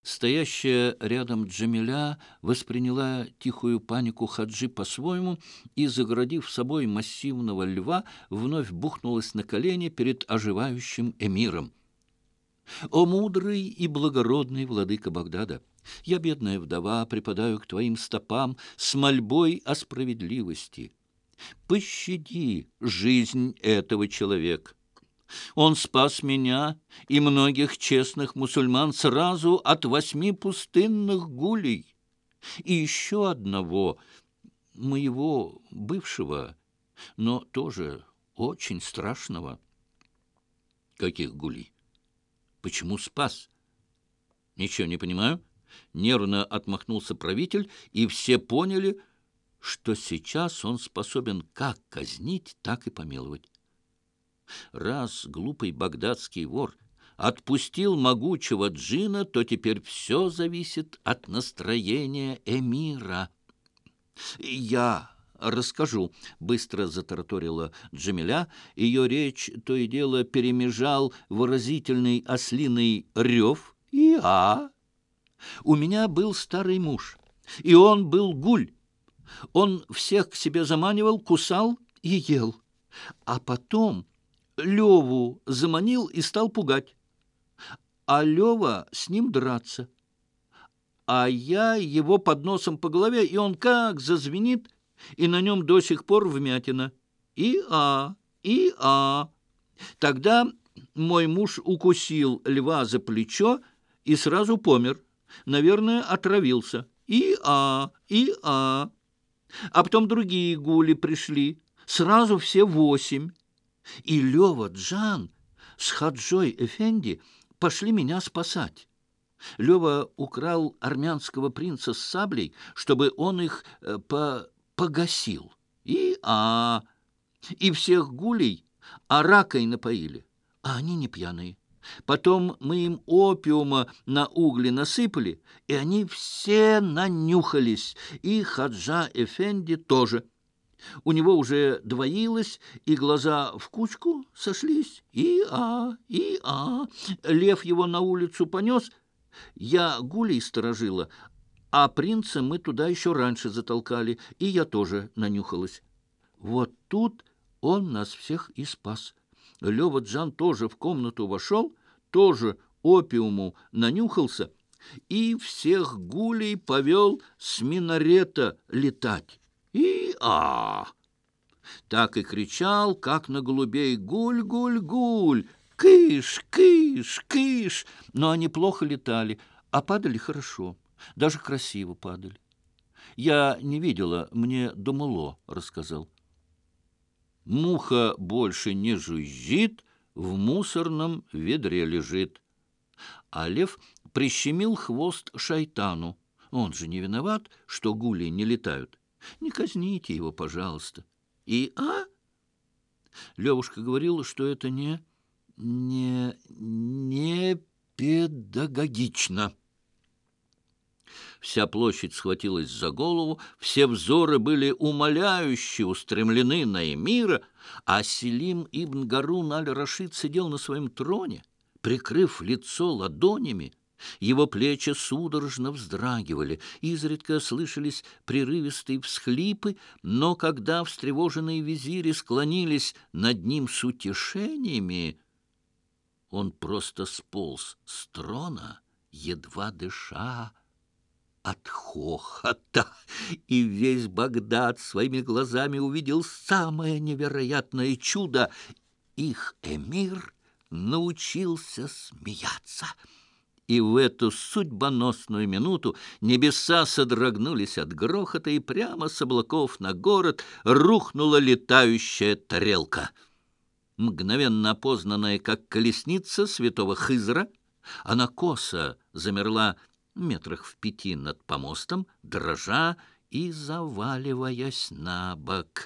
Стоящая рядом Джамиля восприняла тихую панику Хаджи по-своему и, загородив собой массивного льва, вновь бухнулась на колени перед оживающим эмиром. «О мудрый и благородный владыка Багдада! Я, бедная вдова, припадаю к твоим стопам с мольбой о справедливости. Пощади жизнь этого человека. Он спас меня и многих честных мусульман сразу от 8 пустынных гулей и еще одного, моего бывшего, но тоже очень страшного». «Каких гулей? Почему спас?» «Ничего не понимаю». Нервно отмахнулся правитель, и все поняли, что сейчас он способен как казнить, так и помиловать. Раз глупый багдадский вор отпустил могучего джина, то теперь все зависит от настроения эмира. «Я расскажу», — быстро затараторила Джамиля. Ее речь то и дело перемежал выразительный ослиный рев. У меня был старый муж, и он был гуль. Он всех к себе заманивал, кусал и ел. А потом Леву заманил и стал пугать. А Лева с ним драться. А я его под носом по голове, и он как зазвенит, и на нем до сих пор вмятина. И-а, и-а. Тогда мой муж укусил льва за плечо и сразу помер. Наверное, отравился. И-а, и-а. А потом другие гули пришли. Сразу все 8. И Лева Джан с Хаджой Эфенди пошли меня спасать. Лева украл армянского принца с саблей, чтобы он их погасил. И всех гулей аракой напоили, а они не пьяные. Потом мы им опиума на угли насыпали, и они все нанюхались, и Хаджа Эфенди тоже. У него уже двоилось, и глаза в кучку сошлись. И-а. Лев его на улицу понес. Я гулей сторожила, а принца мы туда еще раньше затолкали, и я тоже нанюхалась. Вот тут он нас всех и спас. Лева Джан тоже в комнату вошел, тоже опиуму нанюхался и всех гулей повел с минарета летать. И-а! Так и кричал, как на голубей: «Гуль-гуль-гуль! Кыш, кыш, кыш!» Но они плохо летали, а падали хорошо, даже красиво падали. Я не видела, мне Думуло рассказал. Муха больше не жужжит, в мусорном ведре лежит. А лев прищемил хвост шайтану. Он же не виноват, что гули не летают. Не казните его, пожалуйста. Левушка говорила, что это не педагогично. Вся площадь схватилась за голову, все взоры были умоляюще устремлены на эмира, а Селим ибн Гарун аль-Рашид сидел на своем троне, прикрыв лицо ладонями. Его плечи судорожно вздрагивали, изредка слышались прерывистые всхлипы, но когда встревоженные визири склонились над ним с утешениями, он просто сполз с трона, едва дыша от хохота, и весь Багдад своими глазами увидел самое невероятное чудо. Их эмир научился смеяться. И в эту судьбоносную минуту небеса содрогнулись от грохота, и прямо с облаков на город рухнула летающая тарелка. Мгновенно опознанная как колесница святого Хызра, она косо замерла метрах в 5 над помостом, дрожа и заваливаясь на бок.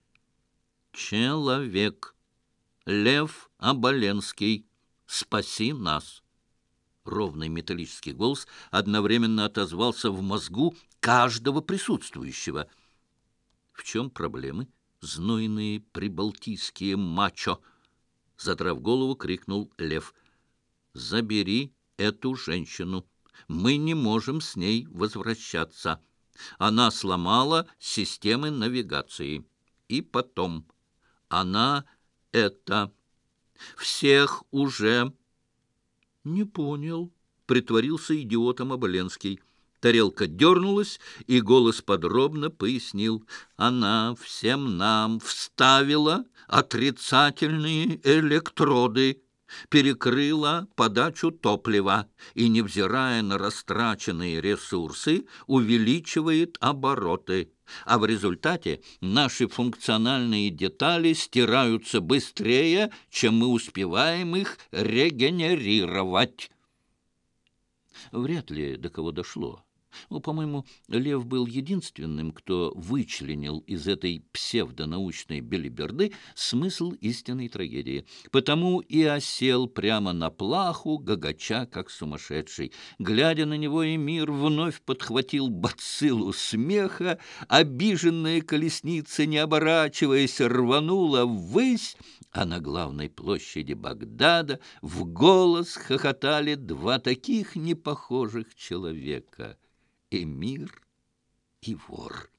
«Человек, Лев Оболенский, спаси нас!» Ровный металлический голос одновременно отозвался в мозгу каждого присутствующего. «В чем проблемы, знойные прибалтийские мачо?» Задрав голову, крикнул Лев. «Забери эту женщину. Мы не можем с ней возвращаться. Она сломала системы навигации. И потом, она это... Всех уже... Не понял, притворился идиотом Оболенский. Тарелка дернулась, и голос подробно пояснил. Она всем нам вставила отрицательные электроды, перекрыла подачу топлива и, невзирая на растраченные ресурсы, увеличивает обороты. А в результате наши функциональные детали стираются быстрее, чем мы успеваем их регенерировать. Вряд ли до кого дошло. Ну, по-моему, Лев был единственным, кто вычленил из этой псевдонаучной белиберды смысл истинной трагедии. Потому и осел прямо на плаху, гагача, как сумасшедший. Глядя на него, Эмир вновь подхватил бациллу смеха, обиженная колесница, не оборачиваясь, рванула ввысь, а на главной площади Багдада в голос хохотали два таких непохожих человека — эмир и вор.